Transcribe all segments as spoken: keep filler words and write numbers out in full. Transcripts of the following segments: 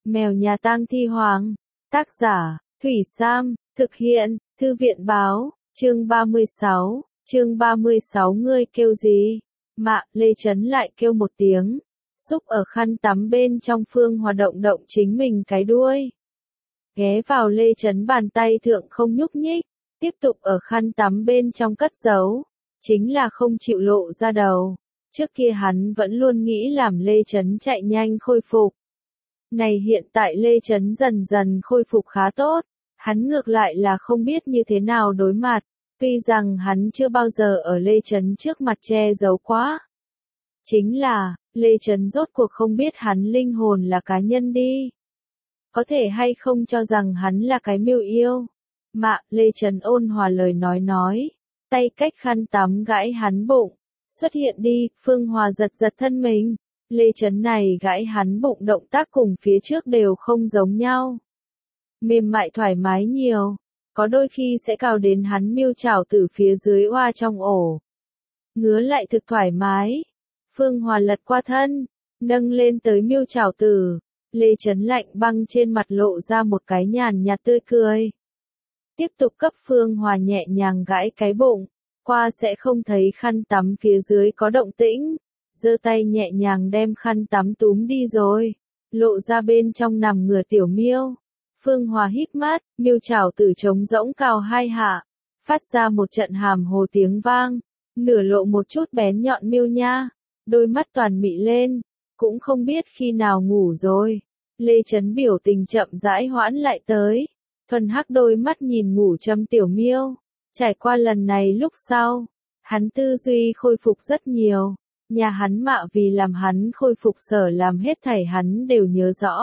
Mèo nhà tang thi hoàng. Tác giả, Thủy Sam, thực hiện, Thư viện báo, chương ba mươi sáu, chương ba mươi sáu ngươi kêu gì? Mạ, Lê Chấn lại kêu một tiếng, xúc ở khăn tắm bên trong Phương Hòa động động chính mình cái đuôi. Ghé vào Lê Chấn bàn tay thượng không nhúc nhích, tiếp tục ở khăn tắm bên trong cất giấu, chính là không chịu lộ ra đầu. Trước kia hắn vẫn luôn nghĩ làm Lê Chấn chạy nhanh khôi phục. Này hiện tại Lê Chấn dần dần khôi phục khá tốt, hắn ngược lại là không biết như thế nào đối mặt, tuy rằng hắn chưa bao giờ ở Lê Chấn trước mặt che giấu quá. Chính là, Lê Chấn rốt cuộc không biết hắn linh hồn là cá nhân đi. Có thể hay không cho rằng hắn là cái miêu yêu. Mạ, Lê Chấn ôn hòa lời nói nói, tay cách khăn tắm gãi hắn bụng, xuất hiện đi, Phương Hòa giật giật thân mình. Lê Chấn này gãi hắn bụng động tác cùng phía trước đều không giống nhau. Mềm mại thoải mái nhiều, có đôi khi sẽ cào đến hắn miêu chảo từ phía dưới oa trong ổ. Ngứa lại thực thoải mái. Phương Hòa lật qua thân, nâng lên tới miêu chảo tử. Lê Chấn lạnh băng trên mặt lộ ra một cái nhàn nhạt tươi cười. Tiếp tục cấp Phương Hòa nhẹ nhàng gãi cái bụng, qua sẽ không thấy khăn tắm phía dưới có động tĩnh. Giơ tay nhẹ nhàng đem khăn tắm túm đi rồi, lộ ra bên trong nằm ngửa tiểu miêu. Phương Hòa híp mắt, miêu chảo tử trống rỗng cào hai hạ, phát ra một trận hàm hồ tiếng vang, nửa lộ một chút bén nhọn miêu nha, đôi mắt toàn mị lên, cũng không biết khi nào ngủ rồi. Lê Chấn biểu tình chậm rãi hoãn lại tới, thuần hắc đôi mắt nhìn ngủ châm tiểu miêu. Trải qua lần này lúc sau, hắn tư duy khôi phục rất nhiều. Nhà hắn Mạ vì làm hắn khôi phục sở làm hết thảy hắn đều nhớ rõ.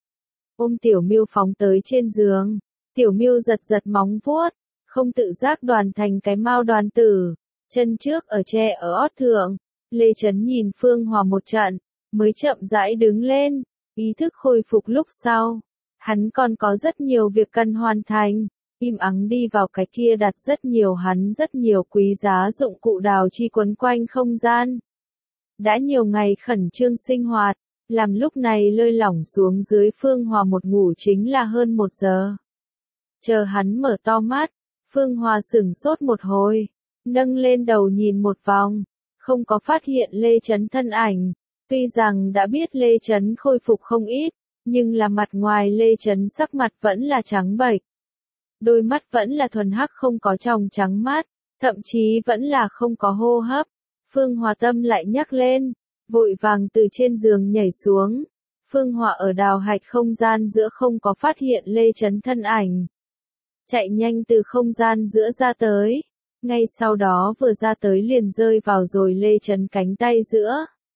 Ôm tiểu miêu phóng tới trên giường, tiểu miêu giật giật móng vuốt, không tự giác đoàn thành cái mao đoàn tử, chân trước ở tre ở ót thượng. Lê Chấn nhìn Phương Hòa một trận, mới chậm rãi đứng lên, ý thức khôi phục lúc sau. Hắn còn có rất nhiều việc cần hoàn thành, im ắng đi vào cái kia đặt rất nhiều hắn rất nhiều quý giá dụng cụ đào chi quấn quanh không gian. Đã nhiều ngày khẩn trương sinh hoạt, làm lúc này lơi lỏng xuống dưới Phương Hòa một ngủ chính là hơn một giờ. Chờ hắn mở to mắt, Phương Hòa sửng sốt một hồi, nâng lên đầu nhìn một vòng, không có phát hiện Lê Chấn thân ảnh. Tuy rằng đã biết Lê Chấn khôi phục không ít, nhưng là mặt ngoài Lê Chấn sắc mặt vẫn là trắng bệch. Đôi mắt vẫn là thuần hắc không có tròng trắng mắt, thậm chí vẫn là không có hô hấp. Phương Hòa tâm lại nhắc lên, vội vàng từ trên giường nhảy xuống. Phương Hòa ở đào hạch không gian giữa không có phát hiện Lê Chấn thân ảnh. Chạy nhanh từ không gian giữa ra tới, ngay sau đó vừa ra tới liền rơi vào rồi Lê Chấn cánh tay giữa.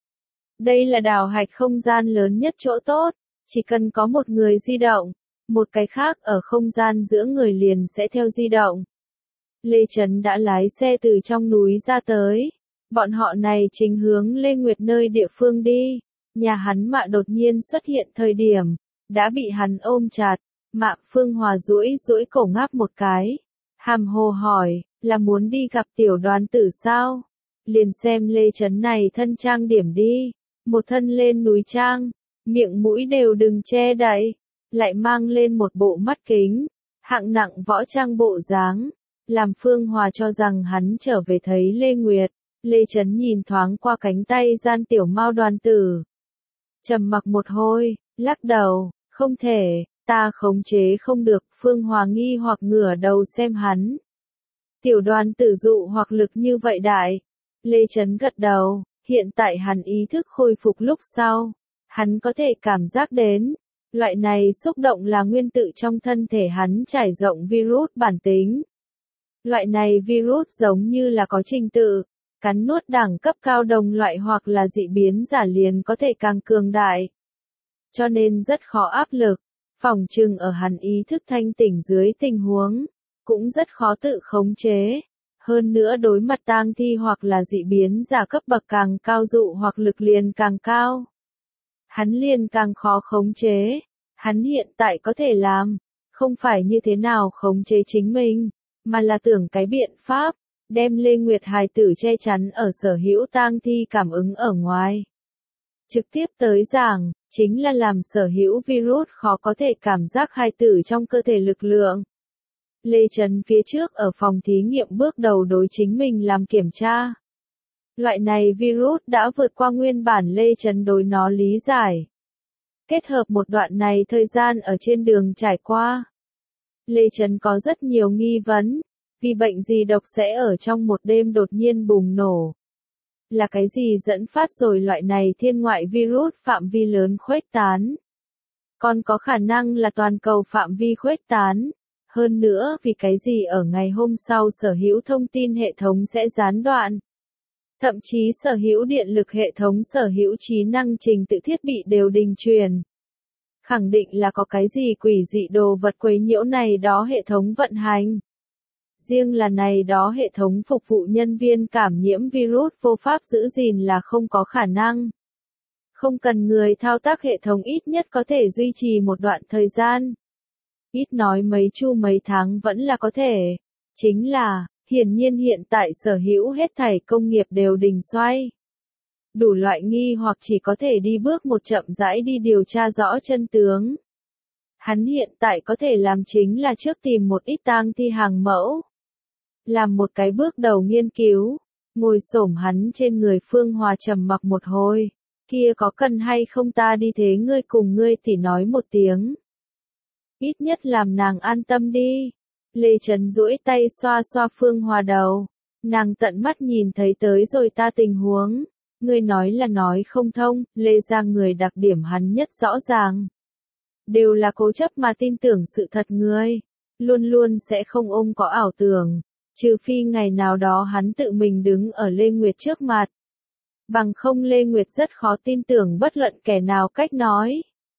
Đây là đào hạch không gian lớn nhất chỗ tốt, chỉ cần có một người di động, một cái khác ở không gian giữa người liền sẽ theo di động. Lê Chấn đã lái xe từ trong núi ra tới. Bọn họ này chính hướng Lê Nguyệt nơi địa phương đi. Nhà hắn Mạ đột nhiên xuất hiện thời điểm, đã bị hắn ôm chặt. Mạ, Phương Hòa duỗi duỗi cổ ngáp một cái, hàm hồ hỏi, là muốn đi gặp tiểu đoàn tử sao? Liền xem Lê Chấn này thân trang điểm đi, một thân lên núi trang, miệng mũi đều đừng che đậy, lại mang lên một bộ mắt kính, hạng nặng võ trang bộ dáng, làm Phương Hòa cho rằng hắn trở về thấy Lê Nguyệt. Lê Chấn nhìn thoáng qua cánh tay gian tiểu mao đoàn tử. Trầm mặc một hồi, lắc đầu, không thể, ta khống chế không được. Phương Hòa nghi hoặc ngửa đầu xem hắn. Tiểu đoàn tử dụ hoặc lực như vậy đại. Lê Chấn gật đầu, hiện tại hắn ý thức khôi phục lúc sau. Hắn có thể cảm giác đến, loại này xúc động là nguyên tử trong thân thể hắn trải rộng virus bản tính. Loại này virus giống như là có trình tự. Cắn nuốt đẳng cấp cao đồng loại hoặc là dị biến giả liền có thể càng cường đại. Cho nên rất khó áp lực, phỏng chừng ở hắn ý thức thanh tỉnh dưới tình huống, cũng rất khó tự khống chế. Hơn nữa đối mặt tang thi hoặc là dị biến giả cấp bậc càng cao dụ hoặc lực liền càng cao. Hắn liền càng khó khống chế. Hắn hiện tại có thể làm, không phải như thế nào khống chế chính mình, mà là tưởng cái biện pháp. Đem Lê Nguyệt hài tử che chắn ở sở hữu tang thi cảm ứng ở ngoài. Trực tiếp tới giảng, chính là làm sở hữu virus khó có thể cảm giác khai tử trong cơ thể lực lượng. Lê Trấn phía trước ở phòng thí nghiệm bước đầu đối chính mình làm kiểm tra. Loại này virus đã vượt qua nguyên bản Lê Trấn đối nó lý giải. Kết hợp một đoạn này thời gian ở trên đường trải qua. Lê Trấn có rất nhiều nghi vấn, vì bệnh gì độc sẽ ở trong một đêm đột nhiên bùng nổ. Là cái gì dẫn phát rồi loại này thiên ngoại virus phạm vi lớn khuếch tán? Còn có khả năng là toàn cầu phạm vi khuếch tán. Hơn nữa vì cái gì ở ngày hôm sau sở hữu thông tin hệ thống sẽ gián đoạn. Thậm chí sở hữu điện lực hệ thống sở hữu trí năng trình tự thiết bị đều đình truyền. Khẳng định là có cái gì quỷ dị đồ vật quấy nhiễu này đó hệ thống vận hành. Riêng là này đó hệ thống phục vụ nhân viên cảm nhiễm virus vô pháp giữ gìn là không có khả năng. Không cần người thao tác hệ thống ít nhất có thể duy trì một đoạn thời gian. Ít nói mấy chu mấy tháng vẫn là có thể. Chính là, hiển nhiên hiện tại sở hữu hết thảy công nghiệp đều đình xoay. Đủ loại nghi hoặc chỉ có thể đi bước một chậm rãi đi điều tra rõ chân tướng. Hắn hiện tại có thể làm chính là trước tìm một ít tang thi hàng mẫu. Làm một cái bước đầu nghiên cứu, ngồi xổm hắn trên người Phương Hòa trầm mặc một hồi. Kia có cần hay không ta đi thế ngươi cùng ngươi thì nói một tiếng. Ít nhất làm nàng an tâm đi. Lê Trấn duỗi tay xoa xoa Phương Hòa đầu. Nàng tận mắt nhìn thấy tới rồi ta tình huống. Ngươi nói là nói không thông, Lê ra người đặc điểm hắn nhất rõ ràng. Đều là cố chấp mà tin tưởng sự thật người. Luôn luôn sẽ không ôm có ảo tưởng. Trừ phi ngày nào đó hắn tự mình đứng ở Lê Nguyệt trước mặt. Bằng không Lê Nguyệt rất khó tin tưởng bất luận kẻ nào cách nói.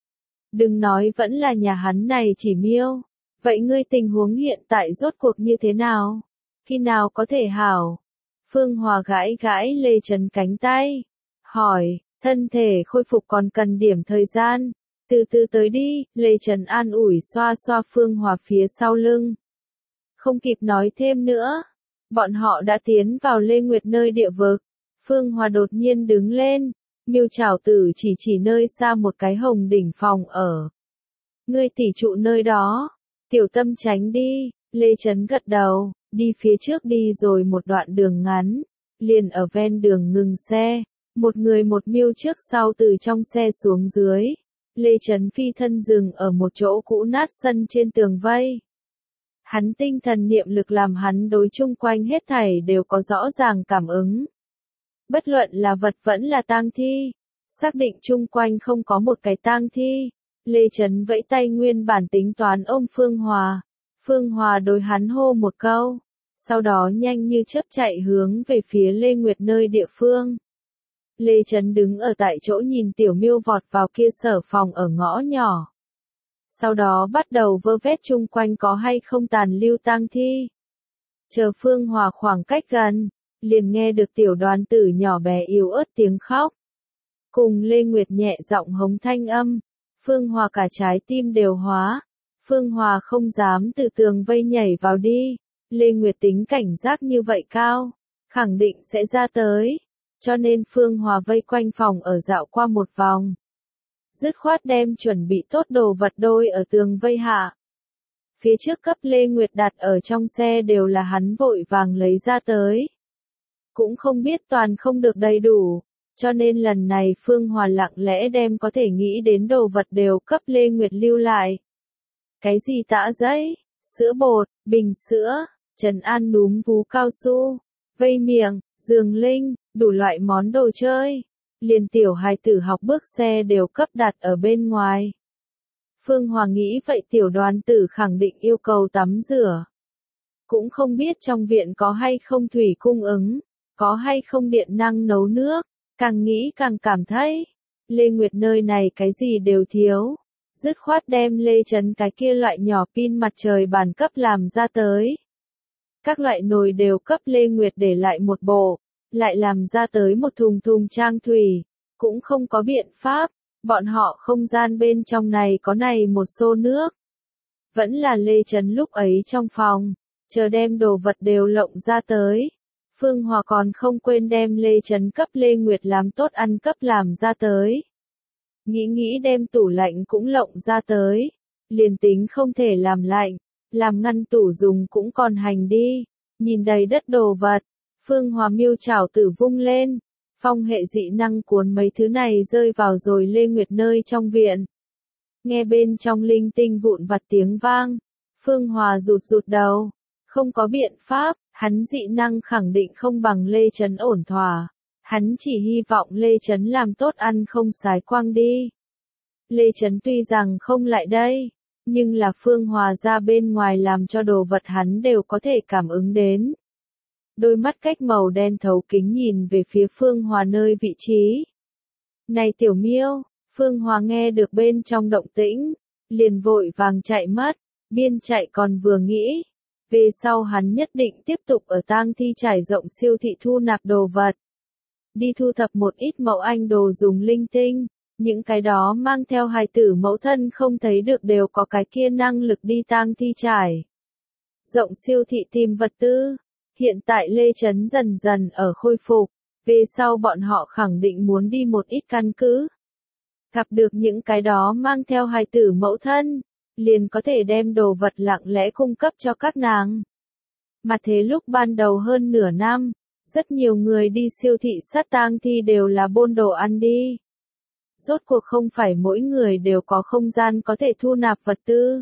Đừng nói vẫn là nhà hắn này chỉ miêu. Vậy ngươi tình huống hiện tại rốt cuộc như thế nào? Khi nào có thể hảo? Phương Hòa gãi gãi Lê Trấn cánh tay. Hỏi, thân thể khôi phục còn cần điểm thời gian. Từ từ tới đi, Lê Trấn an ủi xoa xoa Phương Hòa phía sau lưng. Không kịp nói thêm nữa. Bọn họ đã tiến vào Lê Nguyệt nơi địa vực. Phương Hòa đột nhiên đứng lên. Miêu Trảo Tử chỉ chỉ nơi xa một cái hồng đỉnh phòng ở. Ngươi tỉ trụ nơi đó. Tiểu Tâm tránh đi. Lê Trấn gật đầu, đi phía trước đi rồi một đoạn đường ngắn. Liền ở ven đường ngừng xe. Một người một miêu trước sau từ trong xe xuống dưới. Lê Trấn phi thân dừng ở một chỗ cũ nát sân trên tường vây. Hắn tinh thần niệm lực làm hắn đối chung quanh hết thảy đều có rõ ràng cảm ứng. Bất luận là vật vẫn là tang thi. Xác định chung quanh không có một cái tang thi. Lê Trấn vẫy tay nguyên bản tính toán ôm Phương Hòa. Phương Hòa đối hắn hô một câu. Sau đó nhanh như chớp chạy hướng về phía Lê Nguyệt nơi địa phương. Lê Trấn đứng ở tại chỗ nhìn tiểu miêu vọt vào kia sở phòng ở ngõ nhỏ. Sau đó bắt đầu vơ vét chung quanh có hay không tàn lưu tang thi. Chờ Phương Hòa khoảng cách gần, liền nghe được tiểu đoàn tử nhỏ bé yếu ớt tiếng khóc. Cùng Lê Nguyệt nhẹ giọng hống thanh âm. Phương Hòa cả trái tim đều hóa. Phương Hòa không dám từ tường vây nhảy vào đi. Lê Nguyệt tính cảnh giác như vậy cao. Khẳng định sẽ ra tới. Cho nên Phương Hòa vây quanh phòng ở dạo qua một vòng. Dứt khoát đem chuẩn bị tốt đồ vật đôi ở tường vây hạ. Phía trước cấp Lê Nguyệt đặt ở trong xe đều là hắn vội vàng lấy ra tới. Cũng không biết toàn không được đầy đủ. Cho nên lần này Phương Hòa lặng lẽ đem có thể nghĩ đến đồ vật đều cấp Lê Nguyệt lưu lại. Cái gì tã giấy, sữa bột, bình sữa, trần an núm vú cao su, vây miệng, giường linh, đủ loại món đồ chơi. Liền tiểu hài tử học bước xe đều cấp đặt ở bên ngoài. Phương Hòa nghĩ vậy tiểu đoàn tử khẳng định yêu cầu tắm rửa. Cũng không biết trong viện có hay không thủy cung ứng, có hay không điện năng nấu nước. Càng nghĩ càng cảm thấy, Lê Nguyệt nơi này cái gì đều thiếu. Dứt khoát đem Lê Trấn cái kia loại nhỏ pin mặt trời bản cấp làm ra tới. Các loại nồi đều cấp Lê Nguyệt để lại một bộ, lại làm ra tới một thùng thùng trang thủy. Cũng không có biện pháp, bọn họ không gian bên trong này có này một xô nước. Vẫn là Lê Trấn lúc ấy trong phòng, chờ đem đồ vật đều lộng ra tới. Phương Hòa còn không quên đem Lê Trấn cấp Lê Nguyệt làm tốt ăn cấp làm ra tới. Nghĩ nghĩ đem tủ lạnh cũng lộng ra tới. Liền tính không thể làm lạnh, làm ngăn tủ dùng cũng còn hành đi. Nhìn đầy đất đồ vật, Phương Hòa miêu chảo tử vung lên. Phong hệ dị năng cuốn mấy thứ này rơi vào rồi Lê Nguyệt nơi trong viện. Nghe bên trong linh tinh vụn vặt tiếng vang. Phương Hòa rụt rụt đầu. Không có biện pháp, hắn dị năng khẳng định không bằng Lê Trấn ổn thỏa. Hắn chỉ hy vọng Lê Trấn làm tốt ăn không sái quang đi. Lê Trấn tuy rằng không lại đây, nhưng là Phương Hòa ra bên ngoài làm cho đồ vật hắn đều có thể cảm ứng đến. Đôi mắt cách màu đen thấu kính nhìn về phía Phương Hòa nơi vị trí. Này tiểu miêu, Phương Hòa nghe được bên trong động tĩnh, liền vội vàng chạy mất, biên chạy còn vừa nghĩ. Về sau hắn nhất định tiếp tục ở tang thi trải rộng siêu thị thu nạp đồ vật. Đi thu thập một ít mẫu anh đồ dùng linh tinh, những cái đó mang theo hài tử mẫu thân không thấy được đều có cái kia năng lực đi tang thi trải. Rộng siêu thị tìm vật tư, hiện tại Lê Trấn dần dần ở khôi phục, về sau bọn họ khẳng định muốn đi một ít căn cứ. Gặp được những cái đó mang theo hài tử mẫu thân, liền có thể đem đồ vật lặng lẽ cung cấp cho các nàng. Mà thế lúc ban đầu hơn nửa năm, rất nhiều người đi siêu thị sát tang thi đều là bôn đồ ăn đi. Rốt cuộc không phải mỗi người đều có không gian có thể thu nạp vật tư.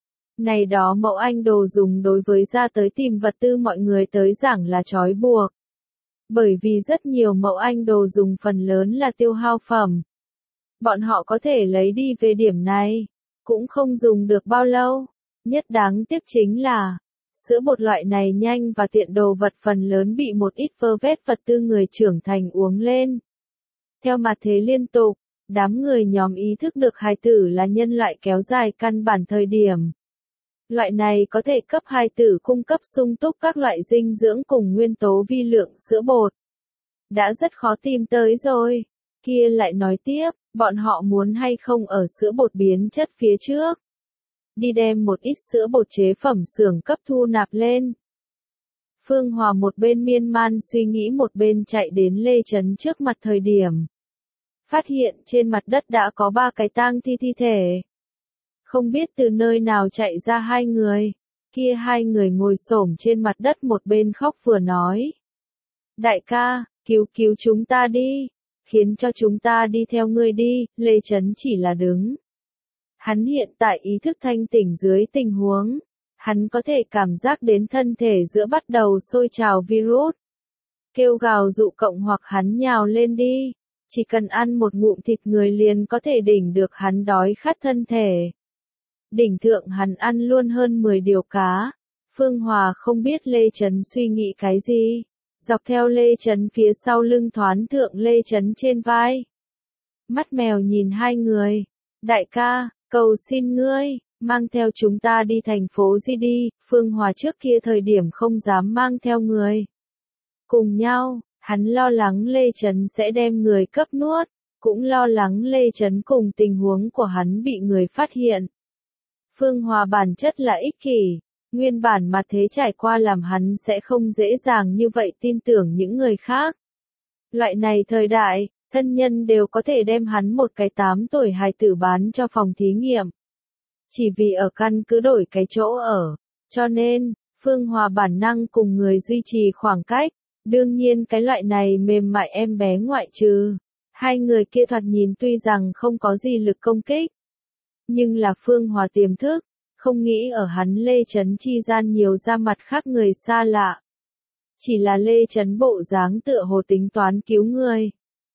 Này đó mẫu anh đồ dùng đối với ra tới tìm vật tư mọi người tới giảng là trói buộc. Bởi vì rất nhiều mẫu anh đồ dùng phần lớn là tiêu hao phẩm. Bọn họ có thể lấy đi về điểm này, cũng không dùng được bao lâu. Nhất đáng tiếc chính là, sữa bột loại này nhanh và tiện đồ vật phần lớn bị một ít vơ vét vật tư người trưởng thành uống lên. Theo mặt thế liên tục, đám người nhóm ý thức được hài tử là nhân loại kéo dài căn bản thời điểm. Loại này có thể cấp hài tử cung cấp sung túc các loại dinh dưỡng cùng nguyên tố vi lượng sữa bột. Đã rất khó tìm tới rồi. Kia lại nói tiếp, bọn họ muốn hay không ở sữa bột biến chất phía trước. Đi đem một ít sữa bột chế phẩm xưởng cấp thu nạp lên. Phương Hòa một bên miên man suy nghĩ một bên chạy đến Lê Trấn trước mặt thời điểm. Phát hiện trên mặt đất đã có ba cái tang thi thi thể. Không biết từ nơi nào chạy ra hai người. Kia hai người ngồi xổm trên mặt đất một bên khóc vừa nói. Đại ca, cứu cứu chúng ta đi. Khiến cho chúng ta đi theo ngươi đi. Lê Trấn chỉ là đứng. Hắn hiện tại ý thức thanh tỉnh dưới tình huống. Hắn có thể cảm giác đến thân thể giữa bắt đầu sôi trào virus. Kêu gào dụ cộng hoặc hắn nhào lên đi. Chỉ cần ăn một ngụm thịt người liền có thể đỉnh được hắn đói khát thân thể. Đỉnh thượng hắn ăn luôn hơn mười điều cá. Phương Hòa không biết Lê Trấn suy nghĩ cái gì. Dọc theo Lê Trấn phía sau lưng thoán thượng Lê Trấn trên vai. Mắt mèo nhìn hai người. Đại ca, cầu xin ngươi, mang theo chúng ta đi thành phố Di đi. Phương Hòa trước kia thời điểm không dám mang theo người. Cùng nhau, hắn lo lắng Lê Trấn sẽ đem người cấp nuốt. Cũng lo lắng Lê Trấn cùng tình huống của hắn bị người phát hiện. Phương Hòa bản chất là ích kỷ. Nguyên bản mà thế trải qua làm hắn sẽ không dễ dàng như vậy tin tưởng những người khác. Loại này thời đại, thân nhân đều có thể đem hắn một cái tám tuổi hài tử bán cho phòng thí nghiệm. Chỉ vì ở căn cứ đổi cái chỗ ở. Cho nên, Phương Hòa bản năng cùng người duy trì khoảng cách. Đương nhiên cái loại này mềm mại em bé ngoại trừ. Hai người kia thoạt nhìn tuy rằng không có gì lực công kích. Nhưng là Phương Hòa tiềm thức. Không nghĩ ở hắn Lê Trấn chi gian nhiều ra mặt khác người xa lạ. Chỉ là Lê Trấn bộ dáng tựa hồ tính toán cứu người.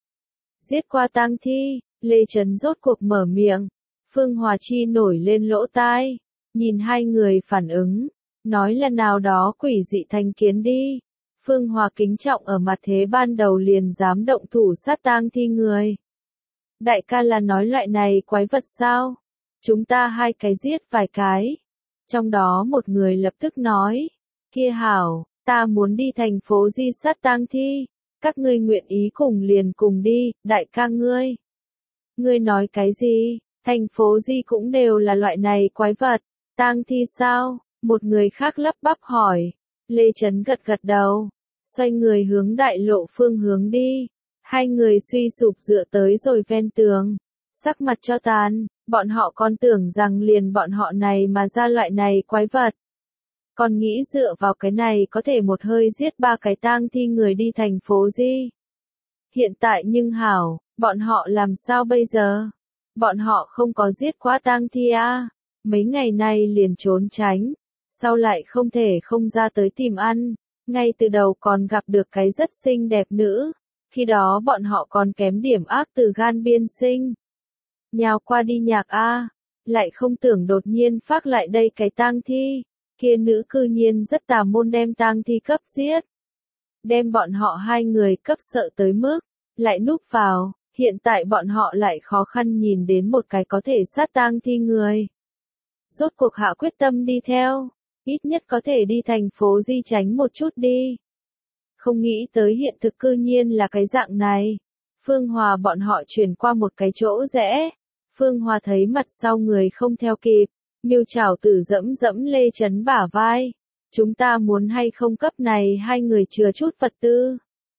Giết qua tang thi, Lê Trấn rốt cuộc mở miệng. Phương Hòa chi nổi lên lỗ tai. Nhìn hai người phản ứng. Nói là nào đó quỷ dị thành kiến đi. Phương Hòa kính trọng ở mặt thế ban đầu liền dám động thủ sát tang thi người. Đại ca là nói loại này quái vật sao? Chúng ta hai cái giết vài cái. Trong đó một người lập tức nói. Kia hảo, ta muốn đi thành phố Di sát tang thi. Các ngươi nguyện ý cùng liền cùng đi, đại ca ngươi. Ngươi nói cái gì? Thành phố Di cũng đều là loại này quái vật. Tang thi sao? Một người khác lắp bắp hỏi. Lê Trấn gật gật đầu. Xoay người hướng đại lộ phương hướng đi. Hai người suy sụp dựa tới rồi ven tường. Sắc mặt cho tàn, bọn họ còn tưởng rằng liền bọn họ này mà ra loại này quái vật. Còn nghĩ dựa vào cái này có thể một hơi giết ba cái tang thi người đi thành phố Di. Hiện tại nhưng hảo, bọn họ làm sao bây giờ? Bọn họ không có giết quá tang thi à? Mấy ngày nay liền trốn tránh, sau lại không thể không ra tới tìm ăn, ngay từ đầu còn gặp được cái rất xinh đẹp nữ, khi đó bọn họ còn kém điểm ác từ gan biên sinh. Nhào qua đi nhạc a, lại không tưởng đột nhiên phát lại đây cái tang thi, kia nữ cư nhiên rất tà môn đem tang thi cấp giết. Đem bọn họ hai người cấp sợ tới mức, lại núp vào, hiện tại bọn họ lại khó khăn nhìn đến một cái có thể sát tang thi người. Rốt cuộc hạ quyết tâm đi theo, ít nhất có thể đi thành phố Di tránh một chút đi. Không nghĩ tới hiện thực cư nhiên là cái dạng này. Phương Hòa bọn họ chuyển qua một cái chỗ rẽ. Phương Hòa thấy mặt sau người không theo kịp, Miêu Trảo Tử dẫm dẫm Lê Chấn bả vai. Chúng ta muốn hay không cấp này hai người chừa chút vật tư.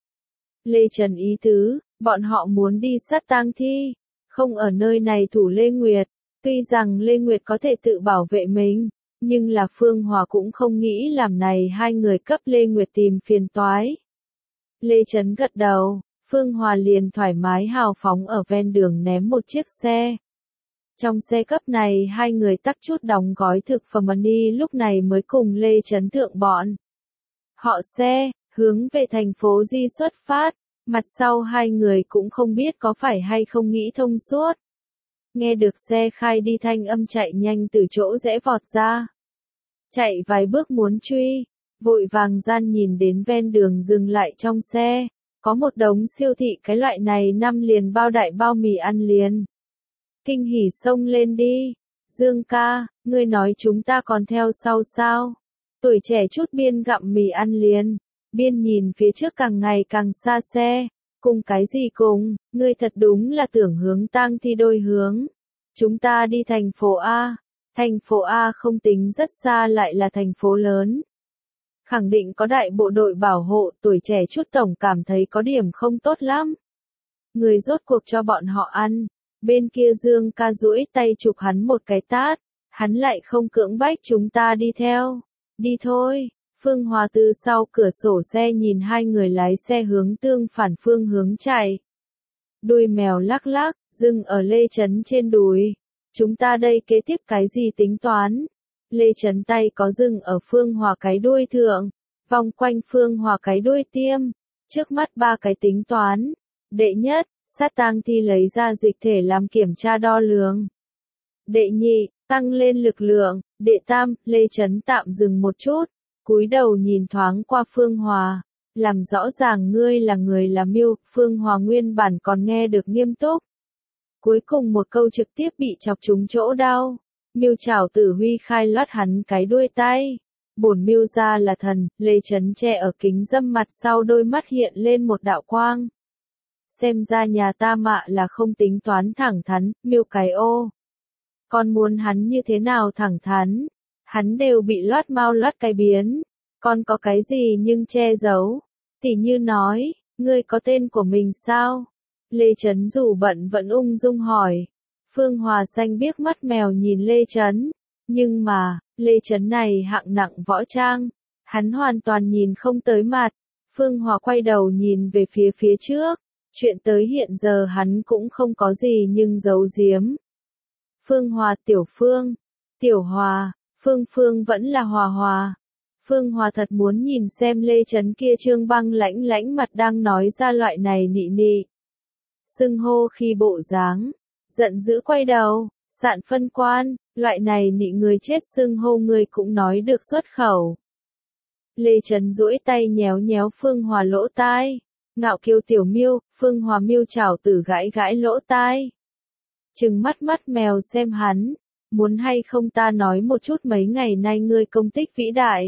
Lê Trần ý tứ, bọn họ muốn đi sát tang thi, không ở nơi này thủ Lê Nguyệt. Tuy rằng Lê Nguyệt có thể tự bảo vệ mình, nhưng là Phương Hòa cũng không nghĩ làm này hai người cấp Lê Nguyệt tìm phiền toái. Lê Trấn gật đầu, Phương Hòa liền thoải mái hào phóng ở ven đường ném một chiếc xe. Trong xe cấp này hai người tắc chút đóng gói thực phẩm đi lúc này mới cùng Lê Trấn thượng bọn. Họ xe, hướng về thành phố Di xuất phát, mặt sau hai người cũng không biết có phải hay không nghĩ thông suốt. Nghe được xe khai đi thanh âm chạy nhanh từ chỗ rẽ vọt ra. Chạy vài bước muốn truy, vội vàng gian nhìn đến ven đường dừng lại trong xe, có một đống siêu thị cái loại này năm liền bao đại bao mì ăn liền. Kinh hỉ xông lên đi, Dương ca, ngươi nói chúng ta còn theo sau sao? Tuổi trẻ chút biên gặm mì ăn liền, biên nhìn phía trước càng ngày càng xa xe, cùng cái gì cùng, ngươi thật đúng là tưởng hướng tang thi đôi hướng. Chúng ta đi thành phố A, thành phố A không tính rất xa lại là thành phố lớn. Khẳng định có đại bộ đội bảo hộ, tuổi trẻ chút tổng cảm thấy có điểm không tốt lắm. Người rốt cuộc cho bọn họ ăn, bên kia Dương ca duỗi tay chụp hắn một cái tát, hắn lại không cưỡng bách chúng ta đi theo. Đi thôi, Phương Hòa từ sau cửa sổ xe nhìn hai người lái xe hướng tương phản phương hướng chạy. Đuôi mèo lắc lắc, dừng ở Lê Trấn trên đùi. Chúng ta đây kế tiếp cái gì tính toán? Lê Trấn tay có dừng ở Phương Hòa cái đuôi thượng, vòng quanh Phương Hòa cái đuôi tiêm, trước mắt ba cái tính toán. Đệ nhất, sát tang thi lấy ra dịch thể làm kiểm tra đo lường. Đệ nhị, tăng lên lực lượng. Đệ tam, Lê Trấn tạm dừng một chút, cúi đầu nhìn thoáng qua Phương Hòa, làm rõ ràng ngươi là người là Miêu. Phương Hòa nguyên bản còn nghe được nghiêm túc. Cuối cùng một câu trực tiếp bị chọc trúng chỗ đau. Miêu Trảo Tử huy khai loát hắn cái đuôi tay. Bổn Miêu gia là thần. Lê Trấn che ở kính dâm mặt sau đôi mắt hiện lên một đạo quang. Xem ra nhà ta mạ là không tính toán thẳng thắn. Miêu cái ô, con muốn hắn như thế nào thẳng thắn? Hắn đều bị loát mau loát cái biến. Con có cái gì nhưng che giấu? Tỉ như nói, ngươi có tên của mình sao? Lê Trấn dù bận vẫn ung dung hỏi. Phương Hòa xanh biếc mắt mèo nhìn Lê Trấn. Nhưng mà, Lê Trấn này hạng nặng võ trang. Hắn hoàn toàn nhìn không tới mặt. Phương Hòa quay đầu nhìn về phía phía trước. Chuyện tới hiện giờ hắn cũng không có gì nhưng giấu giếm. Phương Hòa Tiểu Phương. Tiểu Hòa. Phương Phương vẫn là Hòa Hòa. Phương Hòa thật muốn nhìn xem Lê Trấn kia trương băng lãnh lãnh mặt đang nói ra loại này nị nị. Xưng hô khi bộ dáng. Giận dữ quay đầu, sạn phân quan, loại này nị người chết xưng hô người cũng nói được xuất khẩu. Lê Trấn duỗi tay nhéo nhéo Phương Hòa lỗ tai. Ngạo kiêu tiểu Miêu. Phương Hòa Miêu Trảo Tử gãi gãi lỗ tai. Trừng mắt mắt mèo xem hắn. Muốn hay không ta nói một chút mấy ngày nay ngươi công tích vĩ đại.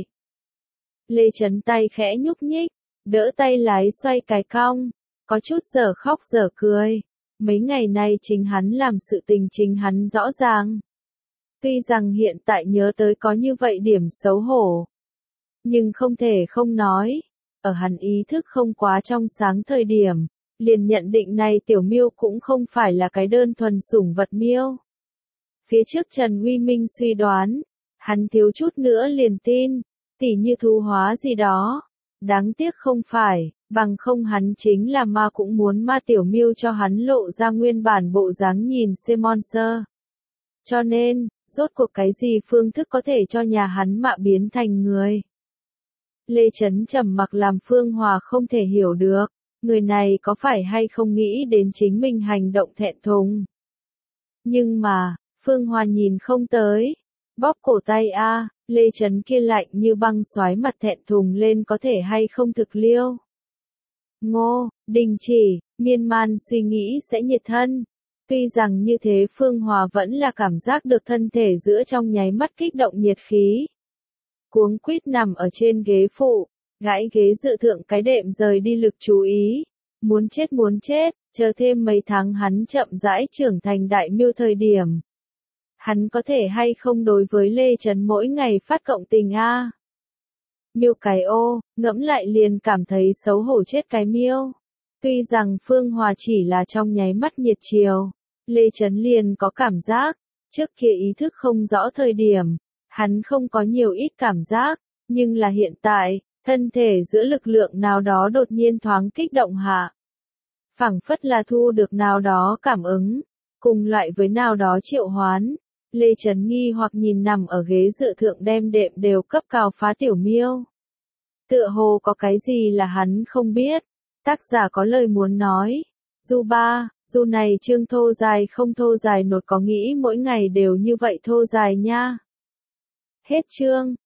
Lê Trấn tay khẽ nhúc nhích, đỡ tay lái xoay cái cong, có chút giờ khóc giờ cười. Mấy ngày nay chính hắn làm sự tình chính hắn rõ ràng. Tuy rằng hiện tại nhớ tới có như vậy điểm xấu hổ, nhưng không thể không nói. Ở hắn ý thức không quá trong sáng thời điểm, liền nhận định này tiểu miêu cũng không phải là cái đơn thuần sủng vật miêu. Phía trước Trần Huy Minh suy đoán, hắn thiếu chút nữa liền tin, tỉ như thú hóa gì đó. Đáng tiếc không phải, bằng không hắn chính là ma cũng muốn ma tiểu miêu cho hắn lộ ra nguyên bản bộ dáng nhìn C-Monster. Cho nên, rốt cuộc cái gì phương thức có thể cho nhà hắn mạ biến thành người. Lê Chấn trầm mặc làm Phương Hòa không thể hiểu được, người này có phải hay không nghĩ đến chính mình hành động thẹn thùng. Nhưng mà, Phương Hòa nhìn không tới, bóp cổ tay a, Lê Chấn kia lạnh như băng xoái mặt thẹn thùng lên có thể hay không thực liêu. Ngô, đình chỉ, miên man suy nghĩ sẽ nhiệt thân. Tuy rằng như thế Phương Hòa vẫn là cảm giác được thân thể giữa trong nháy mắt kích động nhiệt khí. Cuống quýt nằm ở trên ghế phụ, gãy ghế dự thượng cái đệm rời đi lực chú ý. Muốn chết muốn chết, chờ thêm mấy tháng hắn chậm rãi trưởng thành đại miêu thời điểm. Hắn có thể hay không đối với Lê Trấn mỗi ngày phát cộng tình a? Miêu cái ô, ngẫm lại liền cảm thấy xấu hổ chết cái miêu. Tuy rằng Phương Hòa chỉ là trong nháy mắt nhiệt chiều, Lê Trấn liền có cảm giác, trước kia ý thức không rõ thời điểm, hắn không có nhiều ít cảm giác, nhưng là hiện tại, thân thể giữa lực lượng nào đó đột nhiên thoáng kích động hạ. Phảng phất là thu được nào đó cảm ứng, cùng loại với nào đó triệu hoán. Lê Trấn nghi hoặc nhìn nằm ở ghế dự thượng đem đệm đều cấp cào phá tiểu miêu. Tựa hồ có cái gì là hắn không biết. Tác giả có lời muốn nói. Du ba, du này chương thô dài không thô dài nột có nghĩ mỗi ngày đều như vậy thô dài nha. Hết chương.